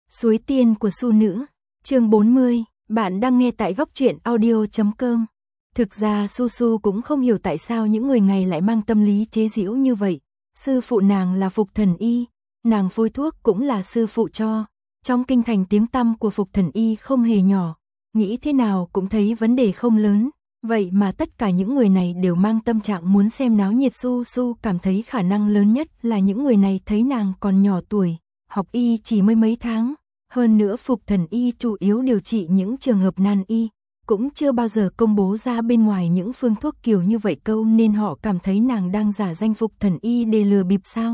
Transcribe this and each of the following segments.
Suối tiên của Su Nữ, chương 40, bạn đang nghe tại góc truyện audio.com. Thực ra Su Su cũng không hiểu tại sao những người này lại mang tâm lý chế giễu như vậy. Sư phụ nàng là Phục Thần Y, nàng phối thuốc cũng là sư phụ cho. Trong kinh thành tiếng tăm của Phục Thần Y không hề nhỏ, nghĩ thế nào cũng thấy vấn đề không lớn. Vậy mà tất cả những người này đều mang tâm trạng muốn xem náo nhiệt. Su Su cảm thấy khả năng lớn nhất là những người này thấy nàng còn nhỏ tuổi, học y chỉ mới mấy tháng. Hơn nữa Phục Thần Y chủ yếu điều trị những trường hợp nan y, cũng chưa bao giờ công bố ra bên ngoài những phương thuốc kiểu như vậy câu nên họ cảm thấy nàng đang giả danh Phục Thần Y để lừa bịp sao.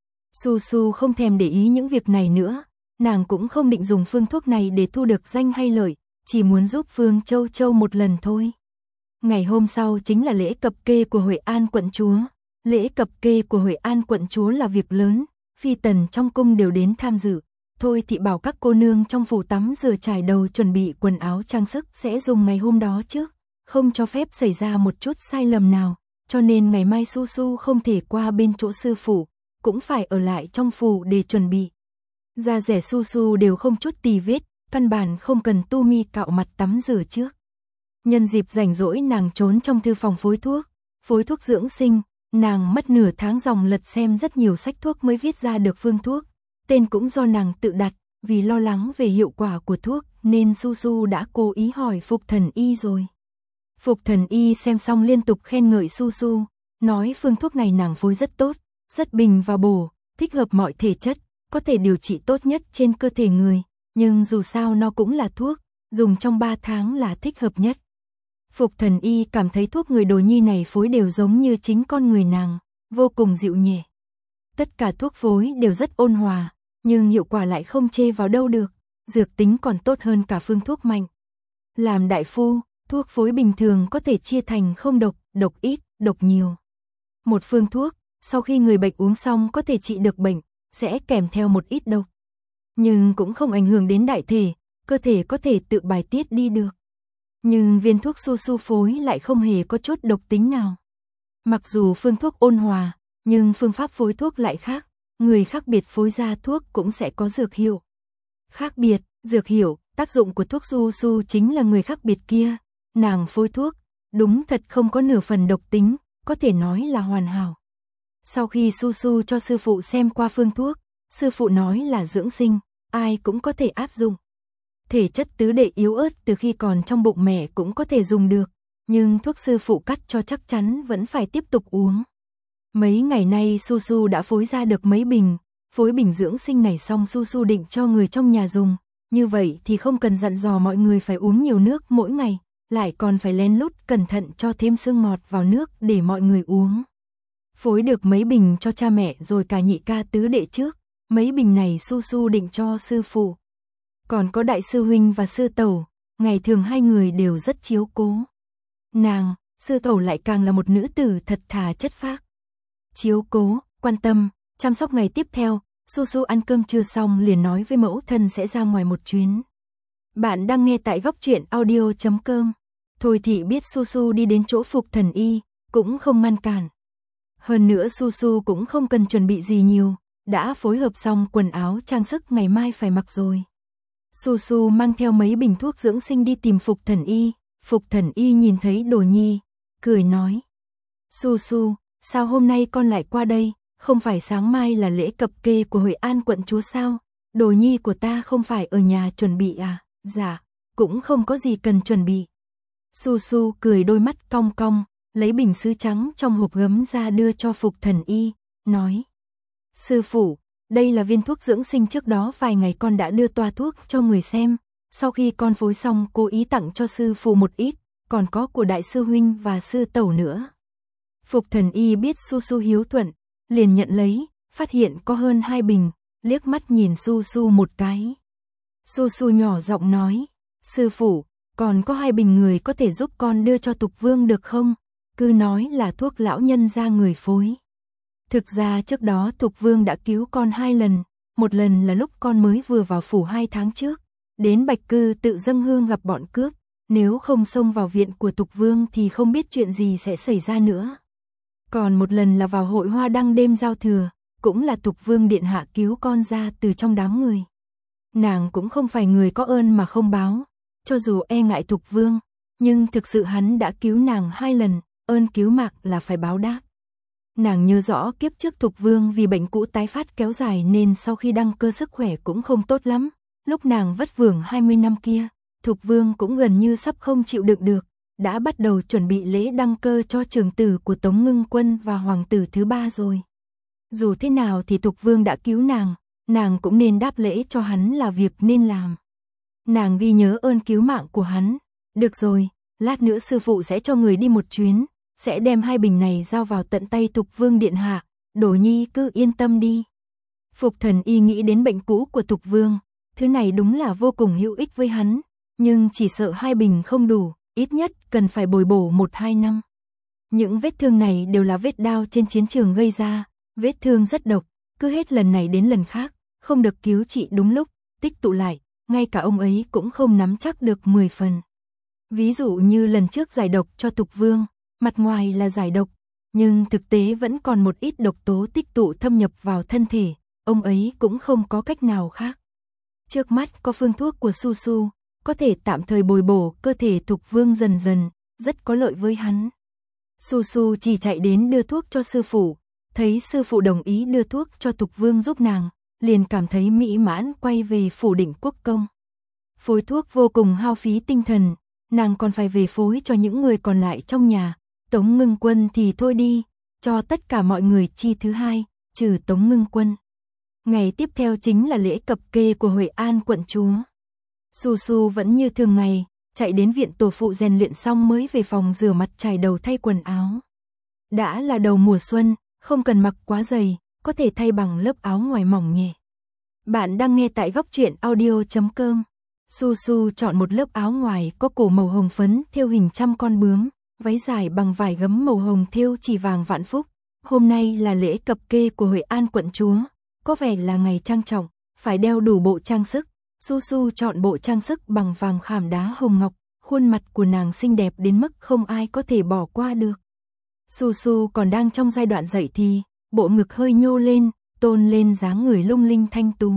Su Su không thèm để ý những việc này nữa, nàng cũng không định dùng phương thuốc này để thu được danh hay lợi, chỉ muốn giúp Phương Châu Châu một lần thôi. Ngày hôm sau chính là lễ cập kê của Huệ An quận chúa. Lễ cập kê của Huệ An quận chúa là việc lớn, phi tần trong cung đều đến tham dự. Thôi thì bảo các cô nương trong phủ tắm rửa trải đầu chuẩn bị quần áo trang sức sẽ dùng ngày hôm đó trước, không cho phép xảy ra một chút sai lầm nào, cho nên ngày mai Su Su không thể qua bên chỗ sư phụ, cũng phải ở lại trong phủ để chuẩn bị. Da rẻ Su Su đều không chút tì vết, căn bản không cần tu mi cạo mặt tắm rửa trước. Nhân dịp rảnh rỗi nàng trốn trong thư phòng phối thuốc dưỡng sinh, nàng mất nửa tháng ròng lật xem rất nhiều sách thuốc mới viết ra được phương thuốc. Tên cũng do nàng tự đặt, vì lo lắng về hiệu quả của thuốc nên Su Su đã cố ý hỏi Phục Thần Y rồi. Phục Thần Y xem xong liên tục khen ngợi Su Su, nói phương thuốc này nàng phối rất tốt, rất bình và bổ, thích hợp mọi thể chất, có thể điều trị tốt nhất trên cơ thể người, nhưng dù sao nó cũng là thuốc, dùng trong 3 tháng là thích hợp nhất. Phục Thần Y cảm thấy thuốc người Đồ Nhi này phối đều giống như chính con người nàng, vô cùng dịu nhẹ. Tất cả thuốc phối đều rất ôn hòa, nhưng hiệu quả lại không chê vào đâu được, dược tính còn tốt hơn cả phương thuốc mạnh. Làm đại phu, thuốc phối bình thường có thể chia thành không độc, độc ít, độc nhiều. Một phương thuốc, sau khi người bệnh uống xong có thể trị được bệnh, sẽ kèm theo một ít độc. Nhưng cũng không ảnh hưởng đến đại thể, cơ thể có thể tự bài tiết đi được. Nhưng viên thuốc Su Su phối lại không hề có chút độc tính nào. Mặc dù phương thuốc ôn hòa, nhưng phương pháp phối thuốc lại khác, người khác biệt phối ra thuốc cũng sẽ có dược hiệu. Khác biệt, dược hiệu, tác dụng của thuốc Su Su chính là người khác biệt kia, nàng phối thuốc, đúng thật không có nửa phần độc tính, có thể nói là hoàn hảo. Sau khi Su Su cho sư phụ xem qua phương thuốc, sư phụ nói là dưỡng sinh, ai cũng có thể áp dụng. Thể chất tứ đệ yếu ớt từ khi còn trong bụng mẹ cũng có thể dùng được, nhưng thuốc sư phụ cắt cho chắc chắn vẫn phải tiếp tục uống. Mấy ngày nay Su Su đã phối ra được mấy bình, phối bình dưỡng sinh này xong Su Su định cho người trong nhà dùng, như vậy thì không cần dặn dò mọi người phải uống nhiều nước mỗi ngày, lại còn phải lén lút cẩn thận cho thêm xương ngọt vào nước để mọi người uống. Phối được mấy bình cho cha mẹ rồi cả nhị ca tứ đệ trước, mấy bình này Su Su định cho sư phụ. Còn có đại sư huynh và sư tẩu, ngày thường hai người đều rất chiếu cố. Nàng, sư tẩu lại càng là một nữ tử thật thà chất phác. Chiếu cố, quan tâm, chăm sóc ngày tiếp theo, Su Su ăn cơm trưa xong liền nói với mẫu thân sẽ ra ngoài một chuyến. Bạn đang nghe tại góc truyện audio.com. Thôi thì biết Su Su đi đến chỗ Phục Thần Y, cũng không ngăn cản. Hơn nữa Su Su cũng không cần chuẩn bị gì nhiều, đã phối hợp xong quần áo trang sức ngày mai phải mặc rồi. Su Su mang theo mấy bình thuốc dưỡng sinh đi tìm Phục Thần Y. Phục Thần Y nhìn thấy Đồ Nhi, cười nói: Su Su, sao hôm nay con lại qua đây, không phải sáng mai là lễ cập kê của Huệ An quận chúa sao? Đồ Nhi của ta không phải ở nhà chuẩn bị à? Dạ, cũng không có gì cần chuẩn bị. Su Su cười đôi mắt cong cong, lấy bình sứ trắng trong hộp gấm ra đưa cho Phục Thần Y, nói: Sư phụ, đây là viên thuốc dưỡng sinh trước đó vài ngày con đã đưa toa thuốc cho người xem, sau khi con phối xong cố ý tặng cho sư phụ một ít, còn có của đại sư huynh và sư tẩu nữa. Phục Thần Y biết Su Su hiếu thuận, liền nhận lấy, phát hiện có hơn 2 bình, liếc mắt nhìn Su Su một cái. Su Su nhỏ giọng nói: Sư phụ, còn có 2 bình người có thể giúp con đưa cho Tục Vương được không? Cứ nói là thuốc lão nhân gia người phối. Thực ra trước đó Tục Vương đã cứu con 2 lần, một lần là lúc con mới vừa vào phủ 2 tháng trước, đến Bạch Cư tự dâng hương gặp bọn cướp, nếu không xông vào viện của Tục Vương thì không biết chuyện gì sẽ xảy ra nữa. Còn một lần là vào hội hoa đăng đêm giao thừa, cũng là Tục Vương điện hạ cứu con ra từ trong đám người. Nàng cũng không phải người có ơn mà không báo, cho dù e ngại Thục Vương, nhưng thực sự hắn đã cứu nàng 2 lần, ơn cứu mạng là phải báo đáp. Nàng nhớ rõ kiếp trước Thục Vương vì bệnh cũ tái phát kéo dài nên sau khi đăng cơ sức khỏe cũng không tốt lắm, lúc nàng vất vưởng 20 năm kia, Thục Vương cũng gần như sắp không chịu đựng được, đã bắt đầu chuẩn bị lễ đăng cơ cho trưởng tử của Tống Ngưng Quân và hoàng tử thứ 3 rồi. Dù thế nào thì Thục Vương đã cứu nàng cũng nên đáp lễ cho hắn là việc nên làm. Nàng ghi nhớ ơn cứu mạng của hắn. Được rồi, lát nữa sư phụ sẽ cho người đi một chuyến, sẽ đem 2 bình này giao vào tận tay Thục Vương điện hạ, Đổ Nhi cứ yên tâm đi. Phục Thần Y nghĩ đến bệnh cũ của Thục Vương, thứ này đúng là vô cùng hữu ích với hắn, nhưng chỉ sợ 2 bình không đủ, ít nhất cần phải bồi bổ 1-2 năm. Những vết thương này đều là vết đao trên chiến trường gây ra, vết thương rất độc, cứ hết lần này đến lần khác, không được cứu trị đúng lúc, tích tụ lại, ngay cả ông ấy cũng không nắm chắc được 10 phần. Ví dụ như lần trước giải độc cho Thục Vương, mặt ngoài là giải độc, nhưng thực tế vẫn còn một ít độc tố tích tụ thâm nhập vào thân thể, ông ấy cũng không có cách nào khác. Trước mắt có phương thuốc của Su Su, có thể tạm thời bồi bổ cơ thể Thục Vương dần dần, rất có lợi với hắn. Su Su chỉ chạy đến đưa thuốc cho sư phụ, thấy sư phụ đồng ý đưa thuốc cho Thục Vương giúp nàng, liền cảm thấy mỹ mãn quay về phủ Định Quốc công. Phối thuốc vô cùng hao phí tinh thần, nàng còn phải về phối cho những người còn lại trong nhà. Tống Ngưng Quân thì thôi đi, cho tất cả mọi người chi thứ 2, trừ Tống Ngưng Quân. Ngày tiếp theo chính là lễ cập kê của Huệ An quận chúa. Su Su vẫn như thường ngày, chạy đến viện tổ phụ rèn luyện xong mới về phòng rửa mặt chải đầu thay quần áo. Đã là đầu mùa xuân, không cần mặc quá dày, có thể thay bằng lớp áo ngoài mỏng nhẹ. Bạn đang nghe tại góc truyện audio.com. Su Su chọn một lớp áo ngoài có cổ màu hồng phấn thêu hình 100 con bướm, váy dài bằng vải gấm màu hồng thêu chỉ vàng vạn phúc. Hôm nay là lễ cập kê của Huệ An quận chúa, có vẻ là ngày trang trọng, phải đeo đủ bộ trang sức. Su Su chọn bộ trang sức bằng vàng khảm đá hồng ngọc, khuôn mặt của nàng xinh đẹp đến mức không ai có thể bỏ qua được. Su Su còn đang trong giai đoạn dậy thì, bộ ngực hơi nhô lên, tôn lên dáng người lung linh thanh tú.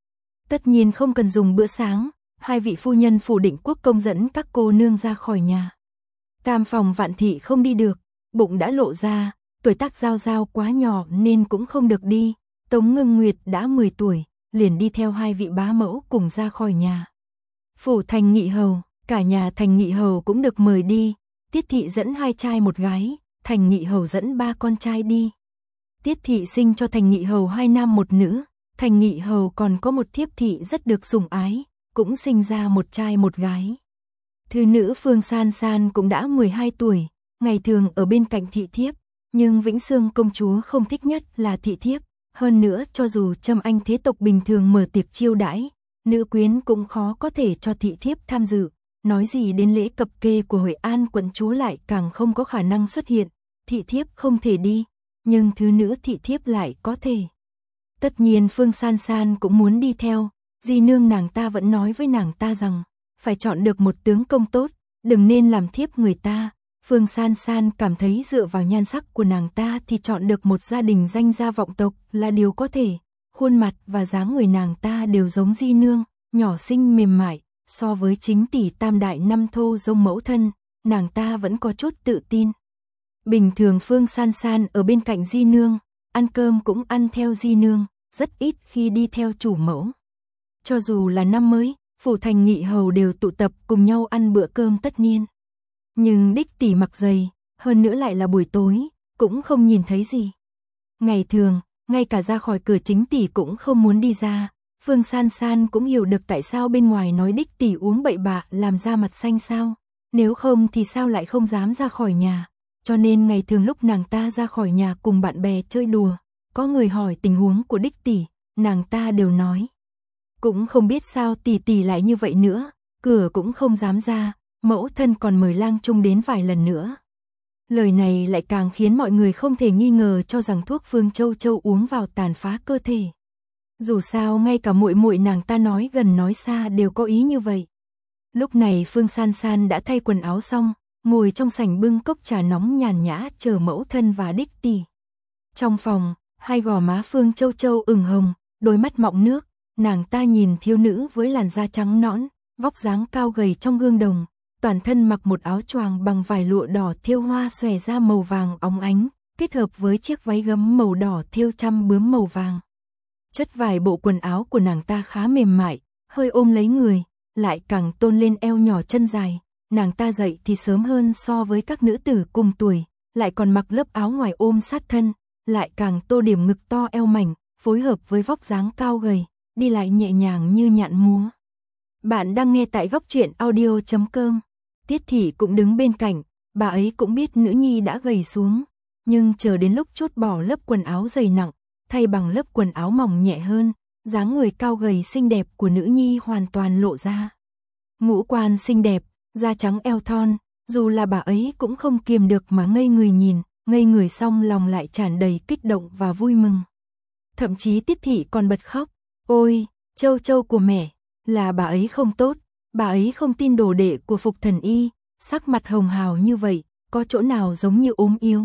Tất nhiên không cần dùng bữa sáng, 2 vị phu nhân phủ Định Quốc công dẫn các cô nương ra khỏi nhà. Tam phòng Vạn thị không đi được, bụng đã lộ ra, tuổi tác Giao Giao quá nhỏ nên cũng không được đi. Tống Ngưng Nguyệt đã 10 tuổi, liền đi theo 2 vị bá mẫu cùng ra khỏi nhà. Phủ Thành Nghị Hầu, cả nhà Thành Nghị Hầu cũng được mời đi. Tiết thị dẫn 2 trai 1 gái, Thành Nghị Hầu dẫn 3 con trai đi. Tiết thị sinh cho Thành Nghị Hầu 2 nam 1 nữ, Thành Nghị Hầu còn có một thiếp thị rất được sủng ái, cũng sinh ra 1 trai 1 gái. Thư nữ Phương San San cũng đã 12 tuổi, ngày thường ở bên cạnh thị thiếp, nhưng Vĩnh Xương công chúa không thích nhất là thị thiếp, hơn nữa cho dù Trâm Anh thế tộc bình thường mở tiệc chiêu đãi, nữ quyến cũng khó có thể cho thị thiếp tham dự, nói gì đến lễ cập kê của Huệ An quận chúa lại càng không có khả năng xuất hiện, thị thiếp không thể đi, nhưng thứ nữ thị thiếp lại có thể. Tất nhiên Phương San San cũng muốn đi theo, di nương nàng ta vẫn nói với nàng ta rằng, phải chọn được một tướng công tốt, đừng nên làm thiếp người ta. Phương San San cảm thấy dựa vào nhan sắc của nàng ta thì chọn được một gia đình danh gia vọng tộc là điều có thể. Khuôn mặt và dáng người nàng ta đều giống di nương, nhỏ xinh mềm mại, so với chính tỷ tam đại năm thô giống mẫu thân, nàng ta vẫn có chút tự tin. Bình thường Phương San San ở bên cạnh di nương, ăn cơm cũng ăn theo di nương, rất ít khi đi theo chủ mẫu. Cho dù là năm mới, phủ Thành Nghị Hầu đều tụ tập cùng nhau ăn bữa cơm tất niên. Nhưng đích tỷ mặc dày, hơn nữa lại là buổi tối, cũng không nhìn thấy gì. Ngày thường, ngay cả ra khỏi cửa chính tỷ cũng không muốn đi ra. Phương San San cũng hiểu được tại sao bên ngoài nói đích tỷ uống bậy bạ làm da mặt xanh sao. Nếu không thì sao lại không dám ra khỏi nhà. Cho nên ngày thường lúc nàng ta ra khỏi nhà cùng bạn bè chơi đùa, có người hỏi tình huống của đích tỷ, nàng ta đều nói. Cũng không biết sao tỷ tỷ lại như vậy nữa, cửa cũng không dám ra, mẫu thân còn mời lang trung đến vài lần nữa. Lời này lại càng khiến mọi người không thể nghi ngờ cho rằng thuốc Phương Châu Châu uống vào tàn phá cơ thể. Dù sao ngay cả muội muội nàng ta nói gần nói xa đều có ý như vậy. Lúc này Phương San San đã thay quần áo xong, ngồi trong sảnh bưng cốc trà nóng nhàn nhã chờ mẫu thân và đích tỷ. Trong phòng, 2 gò má Phương Châu Châu ửng hồng, đôi mắt mọng nước, nàng ta nhìn thiếu nữ với làn da trắng nõn, vóc dáng cao gầy trong gương đồng, toàn thân mặc một áo choàng bằng vải lụa đỏ thêu hoa xòe ra màu vàng óng ánh, kết hợp với chiếc váy gấm màu đỏ thêu trăm bướm màu vàng. Chất vải bộ quần áo của nàng ta khá mềm mại, hơi ôm lấy người, lại càng tôn lên eo nhỏ chân dài. Nàng ta dậy thì sớm hơn so với các nữ tử cùng tuổi, lại còn mặc lớp áo ngoài ôm sát thân, lại càng tô điểm ngực to eo mảnh, phối hợp với vóc dáng cao gầy, đi lại nhẹ nhàng như nhạn múa. Bạn đang nghe tại Góc Truyện Audio.com. Tiết Thị cũng đứng bên cạnh, bà ấy cũng biết nữ nhi đã gầy xuống, nhưng chờ đến lúc chốt bỏ lớp quần áo dày nặng, thay bằng lớp quần áo mỏng nhẹ hơn, dáng người cao gầy xinh đẹp của nữ nhi hoàn toàn lộ ra. Ngũ quan xinh đẹp, da trắng eo thon, dù là bà ấy cũng không kiềm được mà ngây người nhìn, ngây người xong lòng lại tràn đầy kích động và vui mừng. Thậm chí Tiết Thị còn bật khóc, ôi, Châu Châu của mẹ, là bà ấy không tốt, bà ấy không tin đồ đệ của Phục Thần Y, sắc mặt hồng hào như vậy, có chỗ nào giống như ốm yếu.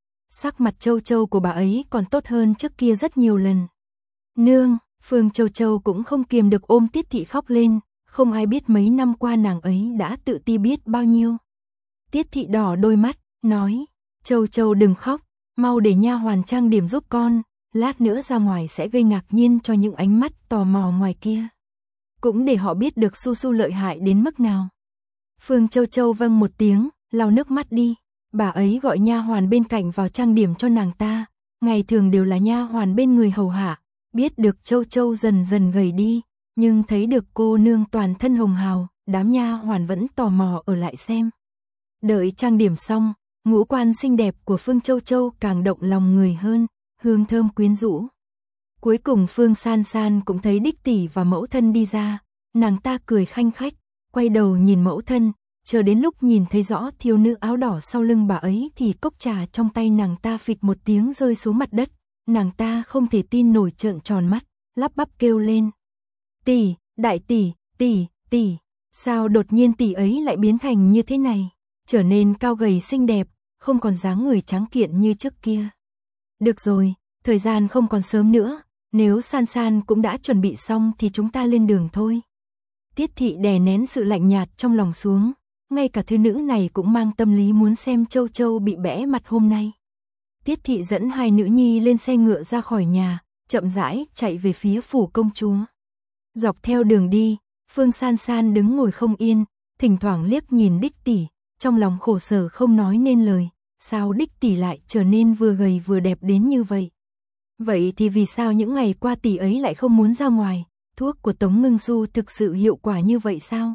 Sắc mặt Châu Châu của bà ấy còn tốt hơn trước kia rất nhiều lần. Nương, Phương Châu Châu cũng không kiềm được ôm Tiết Thị khóc lên, không ai biết mấy năm qua nàng ấy đã tự ti biết bao nhiêu. Tiết Thị đỏ đôi mắt, nói, Châu Châu đừng khóc, mau để nha hoàn trang điểm giúp con, lát nữa ra ngoài sẽ gây ngạc nhiên cho những ánh mắt tò mò ngoài kia. Cũng để họ biết được Su Su lợi hại đến mức nào. Phương Châu Châu vâng một tiếng, lau nước mắt đi. Bà ấy gọi nha hoàn bên cạnh vào trang điểm cho nàng ta, ngày thường đều là nha hoàn bên người hầu hạ, biết được Châu Châu dần dần gầy đi, nhưng thấy được cô nương toàn thân hồng hào, đám nha hoàn vẫn tò mò ở lại xem. Đợi trang điểm xong, ngũ quan xinh đẹp của Phương Châu Châu càng động lòng người hơn, hương thơm quyến rũ. Cuối cùng Phương San San cũng thấy đích tỷ và mẫu thân đi ra, nàng ta cười khanh khách, quay đầu nhìn mẫu thân, chờ đến lúc nhìn thấy rõ thiếu nữ áo đỏ sau lưng bà ấy thì cốc trà trong tay nàng ta phịch một tiếng rơi xuống mặt đất, nàng ta không thể tin nổi trợn tròn mắt, lắp bắp kêu lên. Tỷ, đại tỷ, tỷ, sao đột nhiên tỷ ấy lại biến thành như thế này, trở nên cao gầy xinh đẹp, không còn dáng người tráng kiện như trước kia. Được rồi, thời gian không còn sớm nữa, nếu San San cũng đã chuẩn bị xong thì chúng ta lên đường thôi. Tiết Thị đè nén sự lạnh nhạt trong lòng xuống, ngay cả thứ nữ này cũng mang tâm lý muốn xem Châu Châu bị bẽ mặt hôm nay. Tiết Thị dẫn hai nữ nhi lên xe ngựa ra khỏi nhà, chậm rãi chạy về phía phủ công chúa. Dọc theo đường đi, Phương San San đứng ngồi không yên, thỉnh thoảng liếc nhìn đích tỷ, trong lòng khổ sở không nói nên lời, sao đích tỷ lại trở nên vừa gầy vừa đẹp đến như vậy? Vậy thì vì sao những ngày qua tỷ ấy lại không muốn ra ngoài, thuốc của Tống Ngưng Du thực sự hiệu quả như vậy sao?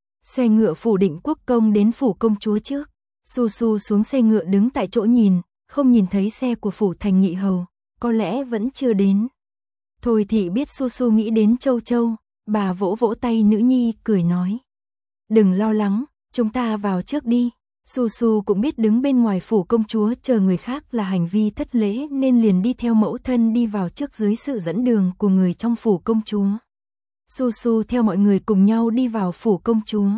Xe ngựa phủ Định Quốc công đến phủ công chúa trước, Su Su xuống xe ngựa đứng tại chỗ nhìn, không nhìn thấy xe của phủ Thành Nghị hầu, có lẽ vẫn chưa đến. Thôi thì biết Su Su nghĩ đến Châu Châu, bà vỗ vỗ tay nữ nhi cười nói. Đừng lo lắng, chúng ta vào trước đi. Su Su cũng biết đứng bên ngoài phủ công chúa chờ người khác là hành vi thất lễ nên liền đi theo mẫu thân đi vào trước dưới sự dẫn đường của người trong phủ công chúa. Su Su theo mọi người cùng nhau đi vào phủ công chúa.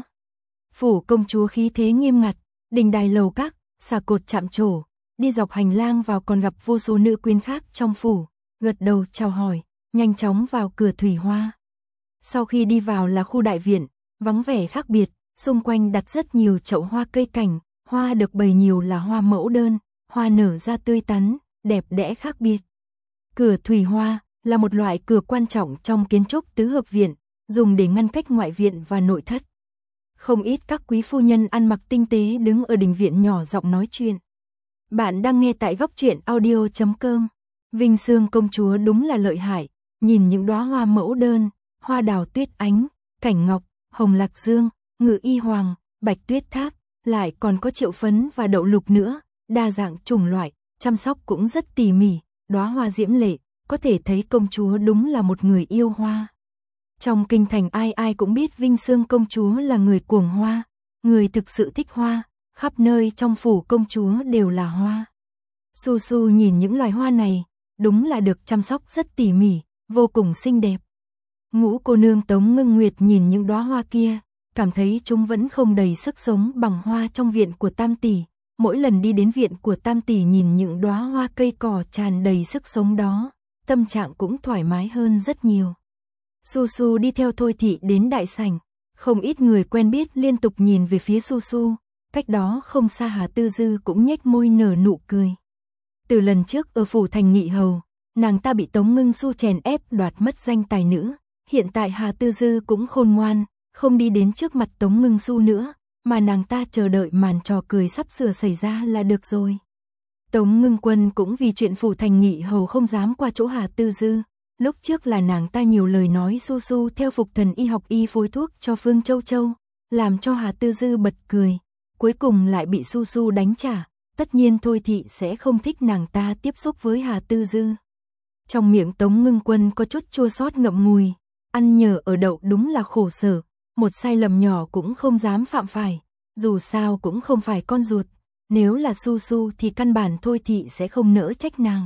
Phủ công chúa khí thế nghiêm ngặt, đình đài lầu các, xà cột chạm trổ, đi dọc hành lang vào còn gặp vô số nữ quyến khác trong phủ, gật đầu chào hỏi, nhanh chóng vào cửa thủy hoa. Sau khi đi vào là khu đại viện, vắng vẻ khác biệt, xung quanh đặt rất nhiều chậu hoa cây cảnh, hoa được bày nhiều là hoa mẫu đơn, hoa nở ra tươi tắn, đẹp đẽ khác biệt. Cửa thủy hoa là một loại cửa quan trọng trong kiến trúc tứ hợp viện, dùng để ngăn cách ngoại viện và nội thất. Không ít các quý phu nhân ăn mặc tinh tế đứng ở đình viện nhỏ giọng nói chuyện. Bạn đang nghe tại Góc Truyện Audio.com. Vinh Sương công chúa đúng là lợi hại, nhìn những đóa hoa mẫu đơn, hoa đào tuyết ánh, cảnh ngọc, hồng lạc dương, ngự y hoàng, bạch tuyết tháp, lại còn có triệu phấn và đậu lục nữa, đa dạng chủng loại, chăm sóc cũng rất tỉ mỉ, đóa hoa diễm lệ, có thể thấy công chúa đúng là một người yêu hoa. Trong kinh thành ai ai cũng biết Vinh Sương công chúa là người cuồng hoa, người thực sự thích hoa, khắp nơi trong phủ công chúa đều là hoa. Su Su nhìn những loài hoa này, đúng là được chăm sóc rất tỉ mỉ, vô cùng xinh đẹp. Ngũ cô nương Tống Ngưng Nguyệt nhìn những đóa hoa kia, cảm thấy chúng vẫn không đầy sức sống bằng hoa trong viện của Tam tỷ. Mỗi lần đi đến viện của Tam tỷ nhìn những đóa hoa cây cỏ tràn đầy sức sống đó, tâm trạng cũng thoải mái hơn rất nhiều. Su Su đi theo Thôi Thị đến đại sảnh, không ít người quen biết liên tục nhìn về phía Su Su, cách đó không xa Hà Tư Dư cũng nhếch môi nở nụ cười. Từ lần trước ở phủ thành Nghị Hầu, nàng ta bị Tống Ngưng Su chèn ép đoạt mất danh tài nữ, hiện tại Hà Tư Dư cũng khôn ngoan, không đi đến trước mặt Tống Ngưng Su nữa, mà nàng ta chờ đợi màn trò cười sắp sửa xảy ra là được rồi. Tống Ngưng Quân cũng vì chuyện phủ thành Nghị Hầu không dám qua chỗ Hà Tư Dư, lúc trước là nàng ta nhiều lời nói Su Su theo phục thần y học y phối thuốc cho Phương Châu Châu, làm cho Hà Tư Dư bật cười, cuối cùng lại bị Su Su đánh trả, tất nhiên Thôi Thị sẽ không thích nàng ta tiếp xúc với Hà Tư Dư. Trong miệng Tống Ngưng Quân có chút chua xót ngậm ngùi, ăn nhờ ở đậu đúng là khổ sở, một sai lầm nhỏ cũng không dám phạm phải, dù sao cũng không phải con ruột, nếu là Su Su thì căn bản Thôi Thị sẽ không nỡ trách nàng.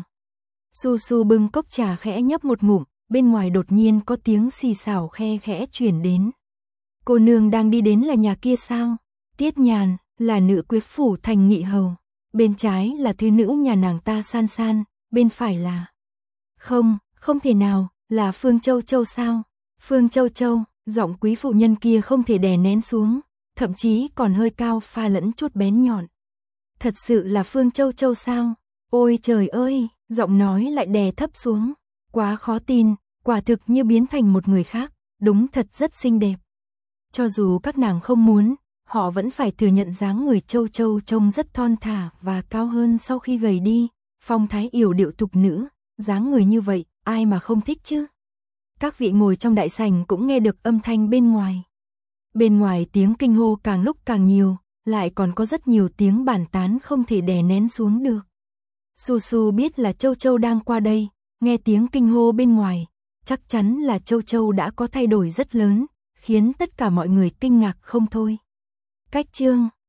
Su Su bưng cốc trà khẽ nhấp một ngụm, bên ngoài đột nhiên có tiếng xì xào khe khẽ truyền đến. Cô nương đang đi đến là nhà kia sao? Tiết Nhàn, là nữ quyết phủ thành Nghị Hầu, bên trái là thứ nữ nhà nàng ta San San, bên phải là... Không, không thể nào, là Phương Châu Châu sao? Phương Châu Châu, giọng quý phụ nhân kia không thể đè nén xuống, thậm chí còn hơi cao pha lẫn chút bén nhọn. Thật sự là Phương Châu Châu sao? Ôi trời ơi, giọng nói lại đè thấp xuống, quá khó tin, quả thực như biến thành một người khác, đúng thật rất xinh đẹp. Cho dù các nàng không muốn, họ vẫn phải thừa nhận dáng người Châu Châu trông rất thon thả và cao hơn sau khi gầy đi, phong thái yểu điệu thục nữ, dáng người như vậy, ai mà không thích chứ? Các vị ngồi trong đại sảnh cũng nghe được âm thanh bên ngoài. Bên ngoài tiếng kinh hô càng lúc càng nhiều, lại còn có rất nhiều tiếng bàn tán không thể đè nén xuống được. Su Su biết là Châu Châu đang qua đây, nghe tiếng kinh hô bên ngoài, chắc chắn là Châu Châu đã có thay đổi rất lớn, khiến tất cả mọi người kinh ngạc không thôi. Cách chương